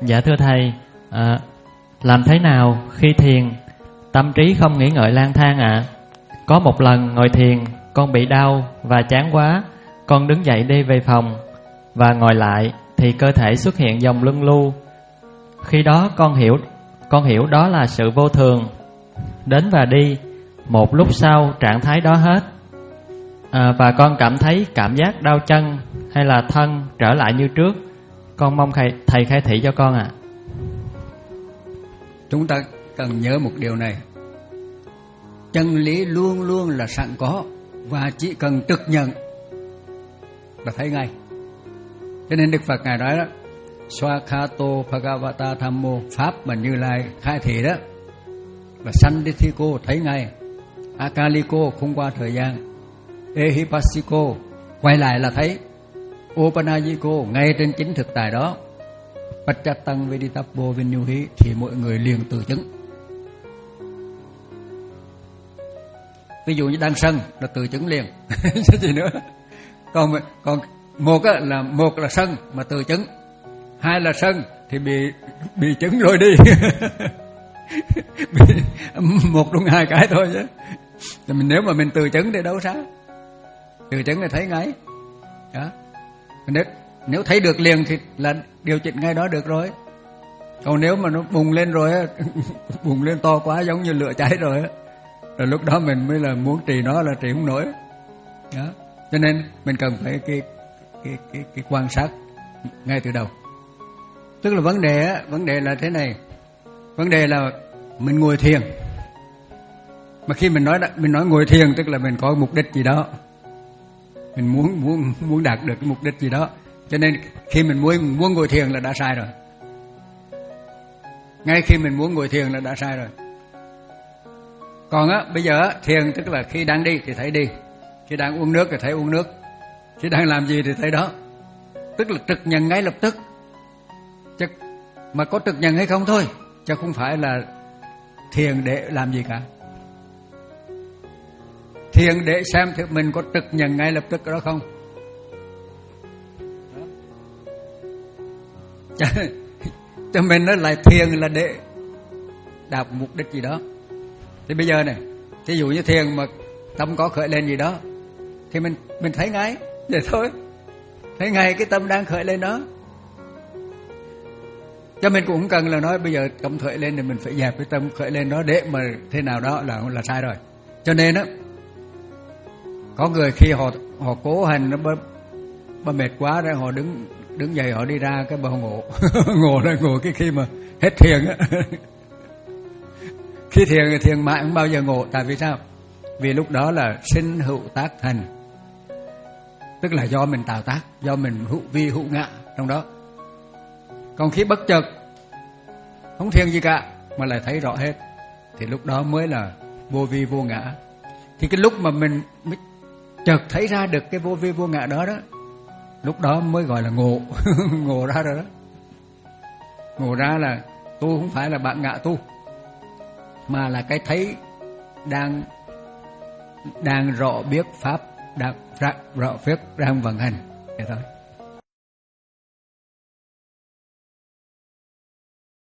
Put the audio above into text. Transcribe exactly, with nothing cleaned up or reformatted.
Dạ thưa thầy, à, làm thế nào khi thiền tâm trí không nghĩ ngợi lang thang ạ? À? Có một lần ngồi thiền, con bị đau và chán quá, con đứng dậy đi về phòng và ngồi lại thì cơ thể xuất hiện dòng luân lưu. Khi đó con hiểu con hiểu đó là sự vô thường, đến và đi. Một lúc sau trạng thái đó hết, à, và con cảm thấy cảm giác đau chân hay là thân trở lại như trước. Con mong thầy, thầy khai thị cho con ạ. À. Chúng ta cần nhớ một điều này, chân lý luôn luôn là sẵn có và chỉ cần trực nhận là thấy ngay. Cho nên Đức Phật Ngài nói đó, Swakhato Bhagavata Thammo, pháp mà Như Lai khai thị đó là Sandithiko, thấy ngay. Akaliko, không qua thời gian. Ehipassiko, quay lại là thấy. Opanajiko, ngay trên chính thực tại đó. Pacchatang Veditappo Vinyuhi, thì mọi người liền từ chứng. Ví dụ như đang sân là từ chứng liền. Chứ gì nữa. Còn, còn một là một là sân mà từ chứng, hai là sân thì bị bị chứng rồi đi. Bị, một trong hai cái thôi chứ. Mình nếu mà mình từ chứng thì đâu sao? Từ chứng thì thấy ngay. Đó. Nếu, nếu thấy được liền thì là điều chỉnh ngay đó được rồi. Còn nếu mà nó bùng lên rồi á, bùng lên to quá giống như lửa cháy rồi á, rồi lúc đó mình mới là muốn trì nó là trì không nổi. Đó. Cho nên mình cần phải cái cái cái cái quan sát ngay từ đầu. Tức là vấn đề á, vấn đề là thế này. Vấn đề là mình ngồi thiền. Mà khi mình nói mình nói ngồi thiền tức là mình có mục đích gì đó. Mình muốn muốn muốn đạt được cái mục đích gì đó. Cho nên khi mình muốn muốn ngồi thiền là đã sai rồi. Ngay khi mình muốn ngồi thiền là đã sai rồi. Còn á bây giờ á, thiền tức là khi đang đi thì thấy đi, khi đang uống nước thì thấy uống nước, khi đang làm gì thì thấy đó. Tức là trực nhận ngay lập tức. Chứ mà có trực nhận hay không thôi, chứ không phải là thiền để làm gì cả. Thiền để xem thì mình có trực nhận ngay lập tức đó không. Cho, cho mình nó lại thiền là để đạt mục đích gì đó. Thì bây giờ này, ví dụ như thiền mà tâm có khởi lên gì đó thì mình mình thấy ngay vậy thôi. Thấy ngay cái tâm đang khởi lên đó. Cho mình cũng không cần là nói bây giờ tâm khởi lên thì mình phải dẹp cái tâm khởi lên đó để mà thế nào đó là là sai rồi. Cho nên á, có người khi họ họ cố hành nó bơ mệt quá rồi họ đứng đứng dậy họ đi ra cái bờ ngộ. Ngộ là ngộ cái khi mà hết thiền á. Khi thiền thì thiền mãi không bao giờ ngộ. Tại vì sao? Vì lúc đó là sinh hữu tác thành. Tức là do mình tạo tác, do mình hữu vi hữu ngã trong đó. Còn khi bất chợt không thiền gì cả mà lại thấy rõ hết thì lúc đó mới là vô vi vô ngã. Thì cái lúc mà mình chợt thấy ra được cái vô vi vô ngã đó đó, lúc đó mới gọi là ngộ. Ngộ ra rồi đó. Ngộ ra là tu không phải là bạn ngã tu, mà là cái thấy đang đang rõ biết pháp, đang rõ biết đang vận hành vậy thôi.